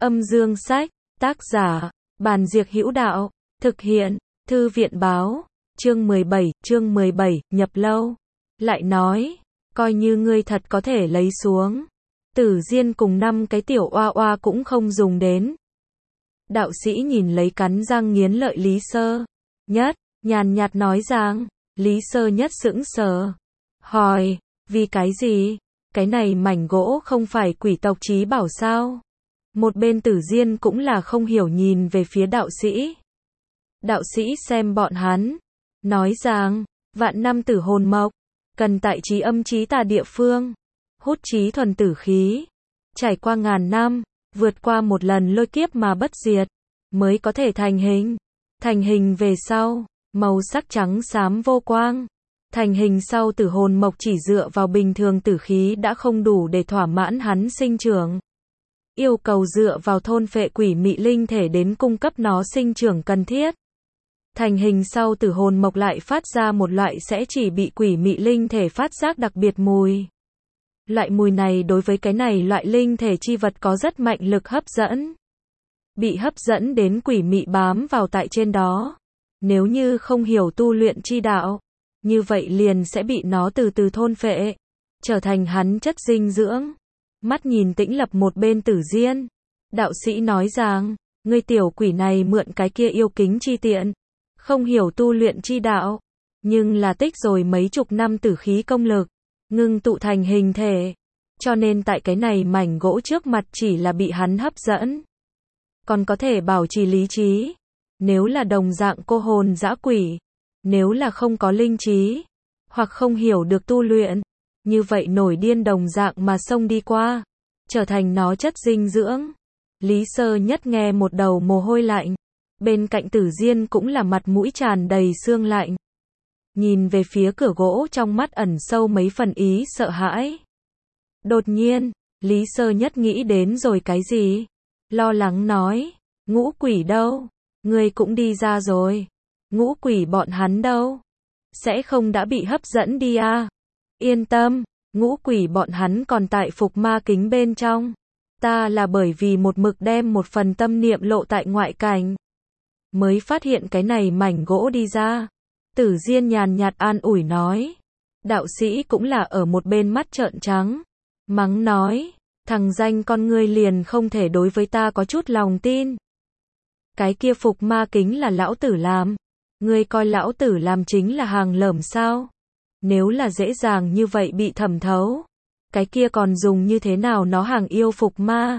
Âm dương sách, tác giả, Bàn Diệc Hữu Đạo, thực hiện, Thư viện Báo, chương 17, nhập lâu. Lại nói, coi như ngươi thật có thể lấy xuống. Tử Diên cùng 5 cái tiểu oa oa cũng không dùng đến. Đạo sĩ nhìn lấy cắn răng nghiến lợi Lý Sơ Nhất, nhàn nhạt nói rằng, Lý Sơ Nhất sững sờ. Hỏi, vì cái gì? Cái này mảnh gỗ không phải quỷ tộc chí bảo sao? Một bên Tử Diên cũng là không hiểu nhìn về phía đạo sĩ. Đạo sĩ xem bọn hắn, nói rằng, vạn năm tử hồn mộc, cần tại trí âm trí tà địa phương, hút trí thuần tử khí, trải qua ngàn năm, vượt qua một lần lôi kiếp mà bất diệt, mới có thể thành hình. Thành hình về sau, màu sắc trắng xám vô quang. Thành hình sau tử hồn mộc chỉ dựa vào bình thường tử khí đã không đủ để thỏa mãn hắn sinh trưởng. Yêu cầu dựa vào thôn phệ quỷ mị linh thể đến cung cấp nó sinh trưởng cần thiết. Thành hình sau tử hồn mộc lại phát ra một loại sẽ chỉ bị quỷ mị linh thể phát giác đặc biệt mùi. Loại mùi này đối với cái này loại linh thể chi vật có rất mạnh lực hấp dẫn. Bị hấp dẫn đến quỷ mị bám vào tại trên đó. Nếu như không hiểu tu luyện chi đạo, như vậy liền sẽ bị nó từ từ thôn phệ, trở thành hắn chất dinh dưỡng. Mắt nhìn Tĩnh Lập một bên Tử Diên, đạo sĩ nói rằng, ngươi tiểu quỷ này mượn cái kia yêu kính chi tiện, không hiểu tu luyện chi đạo, nhưng là tích rồi mấy chục năm tử khí công lực, ngưng tụ thành hình thể, cho nên tại cái này mảnh gỗ trước mặt chỉ là bị hắn hấp dẫn, còn có thể bảo trì lý trí. Nếu là đồng dạng cô hồn dã quỷ, nếu là không có linh trí, hoặc không hiểu được tu luyện, như vậy nổi điên đồng dạng mà xông đi qua, trở thành nó chất dinh dưỡng. Lý Sơ Nhất nghe một đầu mồ hôi lạnh, bên cạnh Tử Diên cũng là mặt mũi tràn đầy sương lạnh. Nhìn về phía cửa gỗ trong mắt ẩn sâu mấy phần ý sợ hãi. Đột nhiên, Lý Sơ Nhất nghĩ đến rồi cái gì? Lo lắng nói, ngũ quỷ đâu? Ngươi cũng đi ra rồi. Ngũ quỷ bọn hắn đâu? Sẽ không đã bị hấp dẫn đi à? Yên tâm, ngũ quỷ bọn hắn còn tại phục ma kính bên trong. Ta là bởi vì một mực đem một phần tâm niệm lộ tại ngoại cảnh, mới phát hiện cái này mảnh gỗ đi ra. Tử Diên nhàn nhạt an ủi nói. Đạo sĩ cũng là ở một bên mắt trợn trắng, mắng nói, thằng danh con ngươi liền không thể đối với ta có chút lòng tin. Cái kia phục ma kính là lão tử làm. Ngươi coi lão tử làm chính là hàng lởm sao? Nếu là dễ dàng như vậy bị thẩm thấu, cái kia còn dùng như thế nào nó hàng yêu phục ma?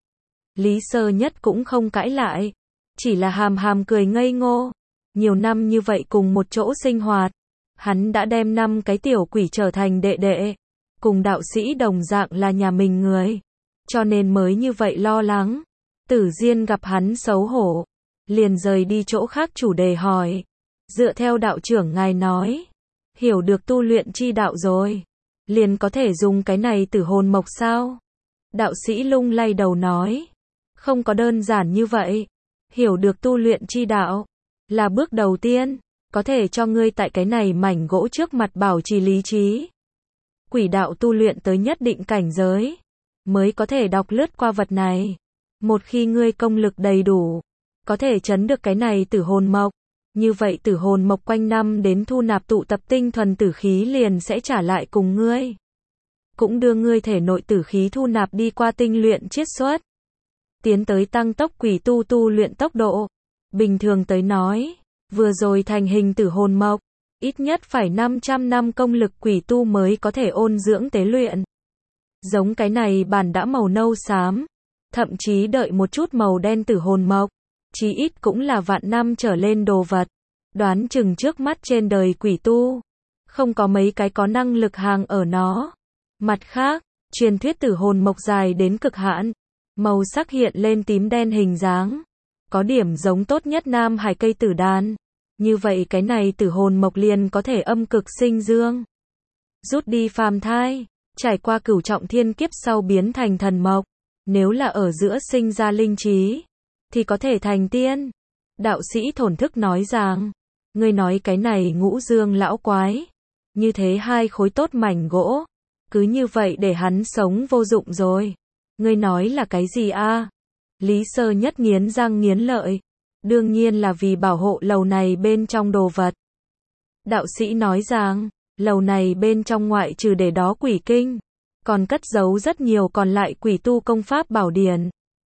Lý Sơ Nhất cũng không cãi lại, chỉ là hàm hàm cười ngây ngô. Nhiều năm như vậy cùng một chỗ sinh hoạt, hắn đã đem 5 cái tiểu quỷ trở thành đệ đệ, cùng đạo sĩ đồng dạng là nhà mình người, cho nên mới như vậy lo lắng. Tử Diên gặp hắn xấu hổ, liền rời đi chỗ khác chủ đề hỏi, dựa theo đạo trưởng ngài nói, hiểu được tu luyện chi đạo rồi, liền có thể dùng cái này tử hồn mộc sao? Đạo sĩ lung lay đầu nói, không có đơn giản như vậy, hiểu được tu luyện chi đạo, là bước đầu tiên, có thể cho ngươi tại cái này mảnh gỗ trước mặt bảo trì lý trí. Quỷ đạo tu luyện tới nhất định cảnh giới, mới có thể đọc lướt qua vật này. Một khi ngươi công lực đầy đủ, có thể trấn được cái này tử hồn mộc, như vậy tử hồn mộc quanh năm đến thu nạp tụ tập tinh thuần tử khí liền sẽ trả lại cùng ngươi. Cũng đưa ngươi thể nội tử khí thu nạp đi qua tinh luyện chiết xuất, tiến tới tăng tốc quỷ tu luyện tốc độ. Bình thường tới nói, vừa rồi thành hình tử hồn mộc, ít nhất phải 500 năm công lực quỷ tu mới có thể ôn dưỡng tế luyện. Giống cái này bản đã màu nâu xám, thậm chí đợi một chút màu đen tử hồn mộc, chí ít cũng là vạn năm trở lên đồ vật. Đoán chừng trước mắt trên đời quỷ tu, không có mấy cái có năng lực hàng ở nó. Mặt khác, truyền thuyết tử hồn mộc dài đến cực hạn, màu sắc hiện lên tím đen hình dáng, có điểm giống tốt nhất nam hải cây tử đàn. Như vậy cái này tử hồn mộc liền có thể âm cực sinh dương, rút đi phàm thai, trải qua cửu trọng thiên kiếp sau biến thành thần mộc. Nếu là ở giữa sinh ra linh trí, thì có thể thành tiên. Đạo sĩ thổn thức nói rằng, ngươi nói cái này Ngũ Dương lão quái, như thế 2 khối tốt mảnh gỗ, cứ như vậy để hắn sống vô dụng rồi. Ngươi nói là cái gì a? Lý Sơ Nhất nghiến răng nghiến lợi. Đương nhiên là vì bảo hộ lầu này bên trong đồ vật. Đạo sĩ nói rằng, lầu này bên trong ngoại trừ để đó quỷ kinh, còn cất giấu rất nhiều còn lại quỷ tu công pháp bảo điển.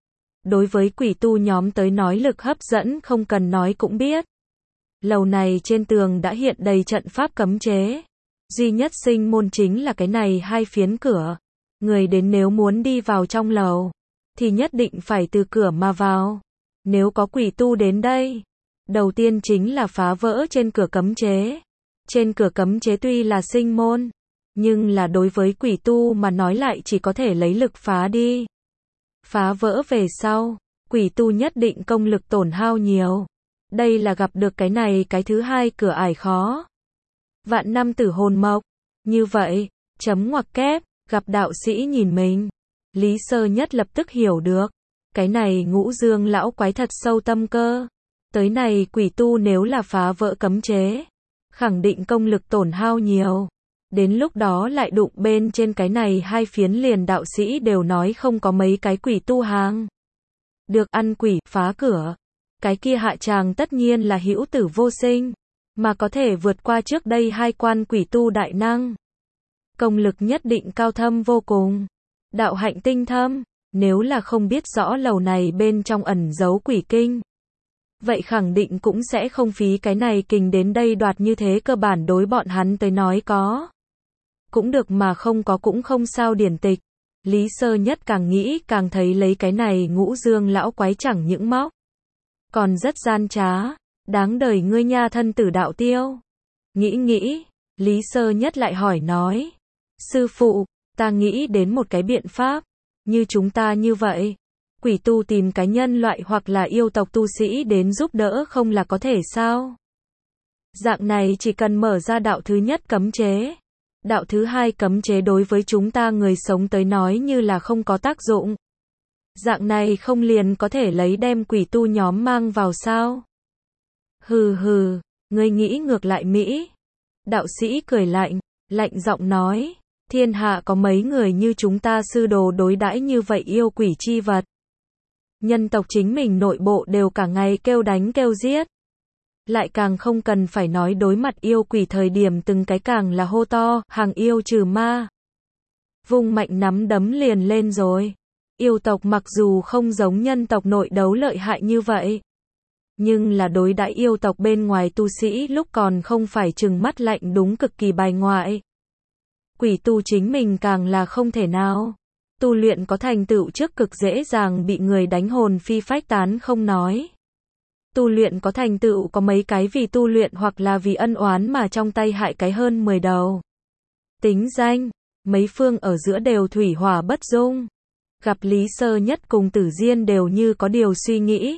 Đối với quỷ tu nhóm tới nói lực hấp dẫn không cần nói cũng biết. Lầu này trên tường đã hiện đầy trận pháp cấm chế. Duy nhất sinh môn chính là cái này hai phiến cửa. Người đến nếu muốn đi vào trong lầu, thì nhất định phải từ cửa mà vào. Nếu có quỷ tu đến đây, đầu tiên chính là phá vỡ trên cửa cấm chế. Trên cửa cấm chế tuy là sinh môn, nhưng là đối với quỷ tu mà nói lại chỉ có thể lấy lực phá đi. Phá vỡ về sau, quỷ tu nhất định công lực tổn hao nhiều. Đây là gặp được cái này cái thứ hai cửa ải khó. Vạn năm tử hồn mộc. Như vậy, chấm ngoặc kép, gặp đạo sĩ nhìn mình. Lý Sơ Nhất lập tức hiểu được. Cái này Ngũ Dương lão quái thật sâu tâm cơ. Tới này quỷ tu nếu là phá vỡ cấm chế, khẳng định công lực tổn hao nhiều. Đến lúc đó lại đụng bên trên cái này hai phiến liền đạo sĩ đều nói không có mấy cái quỷ tu hàng. Được ăn quỷ, phá cửa. Cái kia hạ tràng tất nhiên là hữu tử vô sinh, mà có thể vượt qua trước đây hai quan quỷ tu đại năng. Công lực nhất định cao thâm vô cùng. Đạo hạnh tinh thâm, nếu là không biết rõ lầu này bên trong ẩn giấu quỷ kinh, vậy khẳng định cũng sẽ không phí cái này kình đến đây đoạt như thế, cơ bản đối bọn hắn tới nói có cũng được mà không có cũng không sao điển tịch. Lý Sơ Nhất càng nghĩ càng thấy lấy cái này Ngũ Dương lão quái chẳng những móc, còn rất gian trá, đáng đời ngươi nha thân tử đạo tiêu. Nghĩ, Lý Sơ Nhất lại hỏi nói, sư phụ, ta nghĩ đến một cái biện pháp, như chúng ta như vậy, quỷ tu tìm cái nhân loại hoặc là yêu tộc tu sĩ đến giúp đỡ không là có thể sao? Dạng này chỉ cần mở ra đạo thứ nhất cấm chế, đạo thứ hai cấm chế đối với chúng ta người sống tới nói như là không có tác dụng. Dạng này không liền có thể lấy đem quỷ tu nhóm mang vào sao? Hừ, ngươi nghĩ ngược lại Mỹ. Đạo sĩ cười lạnh giọng nói, thiên hạ có mấy người như chúng ta sư đồ đối đãi như vậy yêu quỷ chi vật. Nhân tộc chính mình nội bộ đều cả ngày kêu đánh kêu giết. Lại càng không cần phải nói đối mặt yêu quỷ thời điểm từng cái càng là hô to, hàng yêu trừ ma. Vung mạnh nắm đấm liền lên rồi. Yêu tộc mặc dù không giống nhân tộc nội đấu lợi hại như vậy, nhưng là đối đãi yêu tộc bên ngoài tu sĩ lúc còn không phải trừng mắt lạnh đúng cực kỳ bài ngoại. Quỷ tu chính mình càng là không thể nào. Tu luyện có thành tựu trước cực dễ dàng bị người đánh hồn phi phách tán không nói. Tu luyện có thành tựu có mấy cái vì tu luyện hoặc là vì ân oán mà trong tay hại cái hơn 10 đầu. Tính danh, mấy phương ở giữa đều thủy hỏa bất dung. Gặp Lý Sơ Nhất cùng Tử Diên đều như có điều suy nghĩ.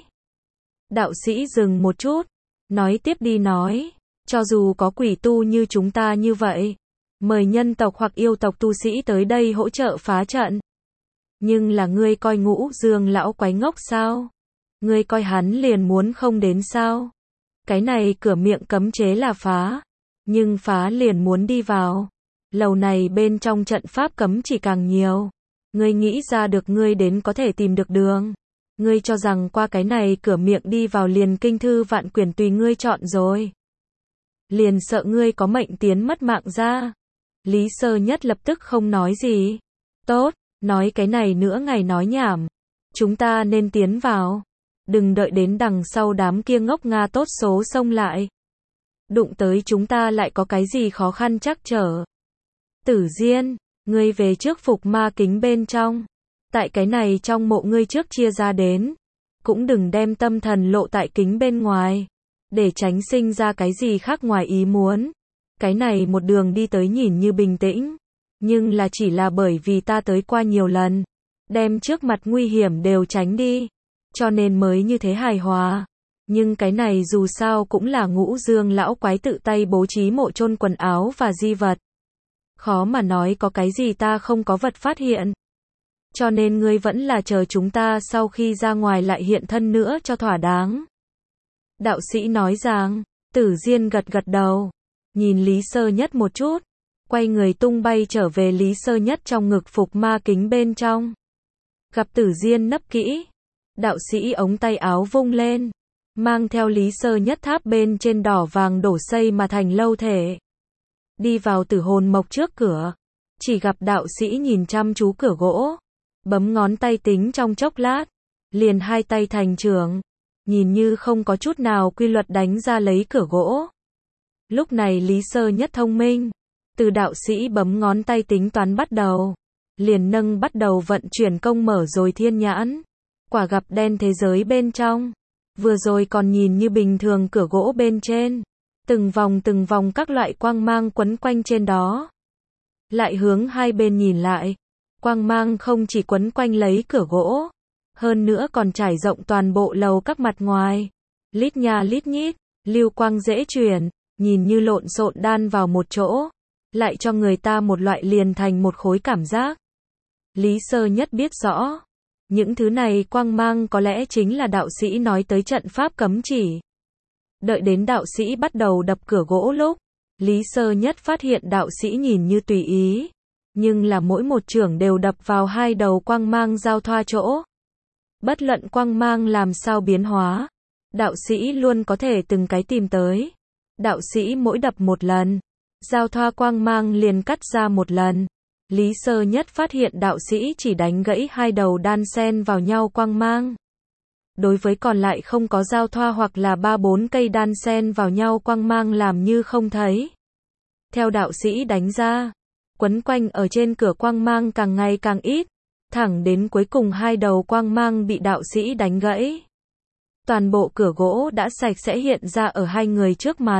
Đạo sĩ dừng một chút, nói tiếp đi nói, cho dù có quỷ tu như chúng ta như vậy, mời nhân tộc hoặc yêu tộc tu sĩ tới đây hỗ trợ phá trận. Nhưng là ngươi coi Ngũ Dương lão quái ngốc sao? Ngươi coi hắn liền muốn không đến sao? Cái này cửa miệng cấm chế là phá, nhưng phá liền muốn đi vào. Lầu này bên trong trận pháp cấm chỉ càng nhiều. Ngươi nghĩ ra được ngươi đến có thể tìm được đường. Ngươi cho rằng qua cái này cửa miệng đi vào liền kinh thư vạn quyển tùy ngươi chọn rồi. Liền sợ ngươi có mệnh tiến mất mạng ra. Lý Sơ Nhất lập tức không nói gì. Tốt, nói cái này nữa ngày nói nhảm. Chúng ta nên tiến vào. Đừng đợi đến đằng sau đám kia ngốc Nga tốt số xông lại. Đụng tới chúng ta lại có cái gì khó khăn trắc trở. Tử Diên, ngươi về trước phục ma kính bên trong. Tại cái này trong mộ ngươi trước chia ra đến. Cũng đừng đem tâm thần lộ tại kính bên ngoài. Để tránh sinh ra cái gì khác ngoài ý muốn. Cái này một đường đi tới nhìn như bình tĩnh. Nhưng là chỉ là bởi vì ta tới qua nhiều lần. Đem trước mặt nguy hiểm đều tránh đi. Cho nên mới như thế hài hòa. Nhưng cái này dù sao cũng là Ngũ Dương lão quái tự tay bố trí mộ chôn quần áo và di vật. Khó mà nói có cái gì ta không có vật phát hiện. Cho nên ngươi vẫn là chờ chúng ta sau khi ra ngoài lại hiện thân nữa cho thỏa đáng. Đạo sĩ nói rằng, Tử Diên gật đầu. Nhìn Lý Sơ Nhất một chút. Quay người tung bay trở về Lý Sơ Nhất trong ngực phục ma kính bên trong. Gặp Tử Diên nấp kỹ. Đạo sĩ ống tay áo vung lên, mang theo Lý Sơ Nhất tháp bên trên đỏ vàng đổ xây mà thành lâu thể. Đi vào Tử Hồn Mộc trước cửa, chỉ gặp đạo sĩ nhìn chăm chú cửa gỗ, bấm ngón tay tính trong chốc lát, liền hai tay thành trưởng, nhìn như không có chút nào quy luật đánh ra lấy cửa gỗ. Lúc này Lý Sơ Nhất thông minh, từ đạo sĩ bấm ngón tay tính toán bắt đầu, liền nâng bắt đầu vận chuyển công mở rồi thiên nhãn, quả gặp đen thế giới bên trong. Vừa rồi còn nhìn như bình thường cửa gỗ bên trên, từng vòng các loại quang mang quấn quanh trên đó. Lại hướng hai bên nhìn lại, quang mang không chỉ quấn quanh lấy cửa gỗ, hơn nữa còn trải rộng toàn bộ lầu các mặt ngoài. Lít nha lít nhít, lưu quang dễ chuyển, nhìn như lộn xộn đan vào một chỗ, lại cho người ta một loại liền thành một khối cảm giác. Lý Sơ Nhất biết rõ, những thứ này quang mang có lẽ chính là đạo sĩ nói tới trận pháp cấm chỉ. Đợi đến đạo sĩ bắt đầu đập cửa gỗ lúc, Lý Sơ Nhất phát hiện đạo sĩ nhìn như tùy ý, nhưng là mỗi một chưởng đều đập vào hai đầu quang mang giao thoa chỗ. Bất luận quang mang làm sao biến hóa, đạo sĩ luôn có thể từng cái tìm tới. Đạo sĩ mỗi đập một lần, giao thoa quang mang liền cắt ra một lần. Lý Sơ Nhất phát hiện đạo sĩ chỉ đánh gãy hai đầu đan xen vào nhau quang mang. Đối với còn lại không có giao thoa hoặc là 3-4 cây đan xen vào nhau quang mang làm như không thấy. Theo đạo sĩ đánh ra, quấn quanh ở trên cửa quang mang càng ngày càng ít, thẳng đến cuối cùng hai đầu quang mang bị đạo sĩ đánh gãy. Toàn bộ cửa gỗ đã sạch sẽ hiện ra ở hai người trước mặt.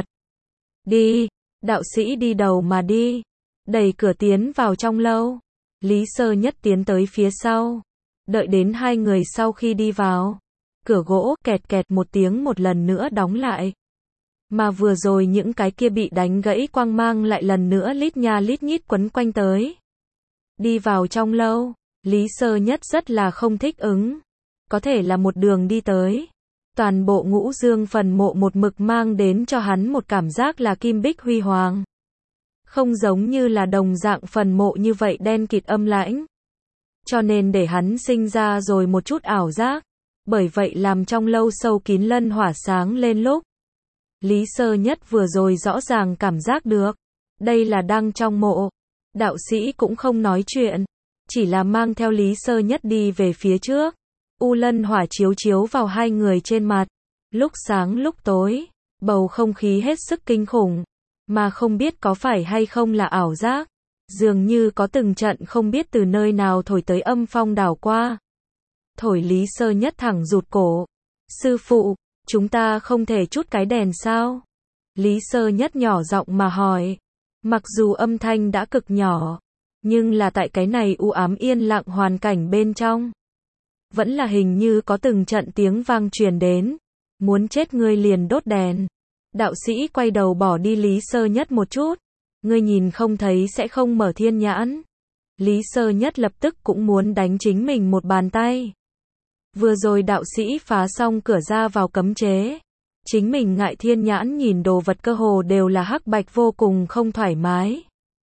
Đi, đạo sĩ đi đầu mà đi, đẩy cửa tiến vào trong lâu. Lý Sơ Nhất tiến tới phía sau, đợi đến hai người sau khi đi vào, cửa gỗ kẹt kẹt một tiếng một lần nữa đóng lại. Mà vừa rồi những cái kia bị đánh gãy quang mang lại lần nữa lít nha lít nhít quấn quanh tới. Đi vào trong lâu, Lý Sơ Nhất rất là không thích ứng. Có thể là một đường đi tới, toàn bộ Ngũ Dương phần mộ một mực mang đến cho hắn một cảm giác là kim bích huy hoàng. Không giống như là đồng dạng phần mộ như vậy đen kịt âm lãnh. Cho nên để hắn sinh ra rồi một chút ảo giác. Bởi vậy làm trong lâu sâu kín lân hỏa sáng lên lúc. Lý Sơ Nhất vừa rồi rõ ràng cảm giác được. Đây là đang trong mộ. Đạo sĩ cũng không nói chuyện. Chỉ là mang theo Lý Sơ Nhất đi về phía trước. U lân hỏa chiếu chiếu vào hai người trên mặt. Lúc sáng lúc tối. Bầu không khí hết sức kinh khủng. Mà không biết có phải hay không là ảo giác. Dường như có từng trận không biết từ nơi nào thổi tới âm phong đảo qua. Thổi Lý Sơ Nhất thẳng rụt cổ. Sư phụ, chúng ta không thể chút cái đèn sao? Lý Sơ Nhất nhỏ giọng mà hỏi. Mặc dù âm thanh đã cực nhỏ, nhưng là tại cái này u ám yên lặng hoàn cảnh bên trong. Vẫn là hình như có từng trận tiếng vang truyền đến. Muốn chết ngươi liền đốt đèn. Đạo sĩ quay đầu bỏ đi Lý Sơ Nhất một chút. Ngươi nhìn không thấy sẽ không mở thiên nhãn. Lý Sơ Nhất lập tức cũng muốn đánh chính mình một bàn tay. Vừa rồi đạo sĩ phá xong cửa ra vào cấm chế. Chính mình ngại thiên nhãn nhìn đồ vật cơ hồ đều là hắc bạch vô cùng không thoải mái.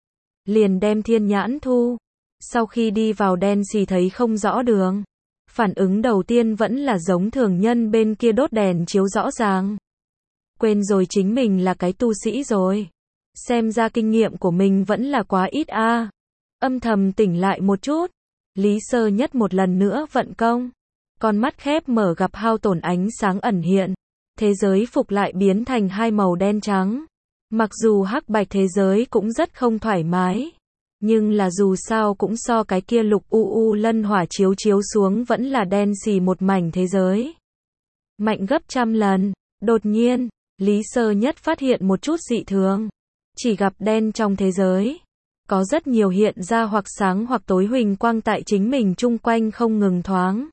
Liền đem thiên nhãn thu. Sau khi đi vào đen xì thấy không rõ đường. Phản ứng đầu tiên vẫn là giống thường nhân bên kia đốt đèn chiếu rõ ràng. Quên rồi chính mình là cái tu sĩ rồi. Xem ra kinh nghiệm của mình vẫn là quá ít a. Âm thầm tỉnh lại một chút. Lý Sơ Nhất một lần nữa vận công. Con mắt khép mở gặp hao tổn ánh sáng ẩn hiện. Thế giới phục lại biến thành hai màu đen trắng. Mặc dù hắc bạch thế giới cũng rất không thoải mái. Nhưng là dù sao cũng so cái kia lục u lân hỏa chiếu chiếu xuống vẫn là đen xì một mảnh thế giới. Mạnh gấp trăm lần. Đột nhiên, Lý Sơ Nhất phát hiện một chút dị thường. Chỉ gặp đen trong thế giới. Có rất nhiều hiện ra hoặc sáng hoặc tối huỳnh quang tại chính mình chung quanh không ngừng thoáng.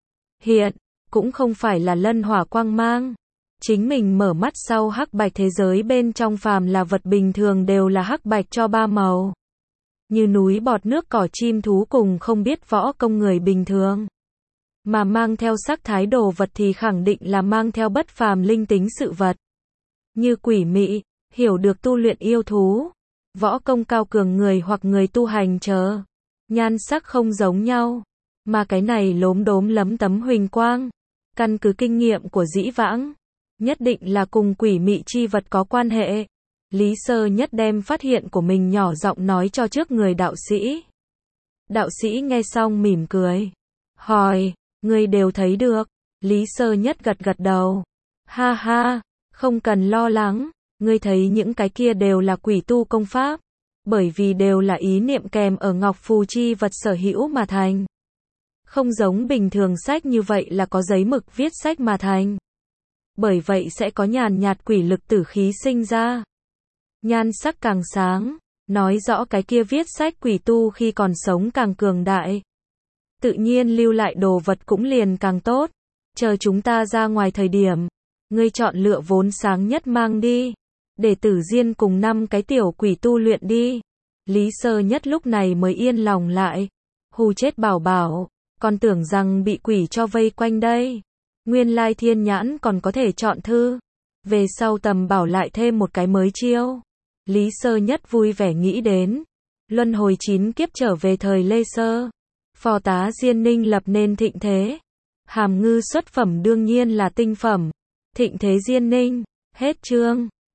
Hiện, cũng không phải là lân hỏa quang mang. Chính mình mở mắt sau hắc bạch thế giới bên trong phàm là vật bình thường đều là hắc bạch cho ba màu. Như núi bọt nước cỏ chim thú cùng không biết võ công người bình thường. Mà mang theo sắc thái đồ vật thì khẳng định là mang theo bất phàm linh tính sự vật. Như quỷ mị, hiểu được tu luyện yêu thú, võ công cao cường người hoặc người tu hành chờ. Nhan sắc không giống nhau, mà cái này lốm đốm lấm tấm huỳnh quang, Căn cứ kinh nghiệm của dĩ vãng, nhất định là cùng quỷ mị chi vật có quan hệ. Lý Sơ Nhất đem phát hiện của mình nhỏ giọng nói cho trước người đạo sĩ. Đạo sĩ nghe xong mỉm cười. Hỏi, ngươi đều thấy được. Lý Sơ Nhất gật gật đầu. Ha ha, không cần lo lắng, ngươi thấy những cái kia đều là quỷ tu công pháp. Bởi vì đều là ý niệm kèm ở ngọc phù chi vật sở hữu mà thành. Không giống bình thường sách như vậy là có giấy mực viết sách mà thành. Bởi vậy sẽ có nhàn nhạt quỷ lực tử khí sinh ra. Nhan sắc càng sáng, nói rõ cái kia viết sách quỷ tu khi còn sống càng cường đại. Tự nhiên lưu lại đồ vật cũng liền càng tốt. Chờ chúng ta ra ngoài thời điểm, ngươi chọn lựa vốn sáng nhất mang đi. Để Tử Diên cùng 5 cái tiểu quỷ tu luyện đi. Lý Sơ Nhất lúc này mới yên lòng lại. Hù chết bảo bảo, còn tưởng rằng bị quỷ cho vây quanh đây. Nguyên lai thiên nhãn còn có thể chọn thư. Về sau tầm bảo lại thêm một cái mới chiêu. Lý Sơ Nhất vui vẻ nghĩ đến. Luân hồi 9 kiếp trở về thời Lê Sơ. Phò tá Diên Ninh lập nên thịnh thế. Hàm ngư xuất phẩm đương nhiên là tinh phẩm. Thịnh thế Diên Ninh. Hết chương.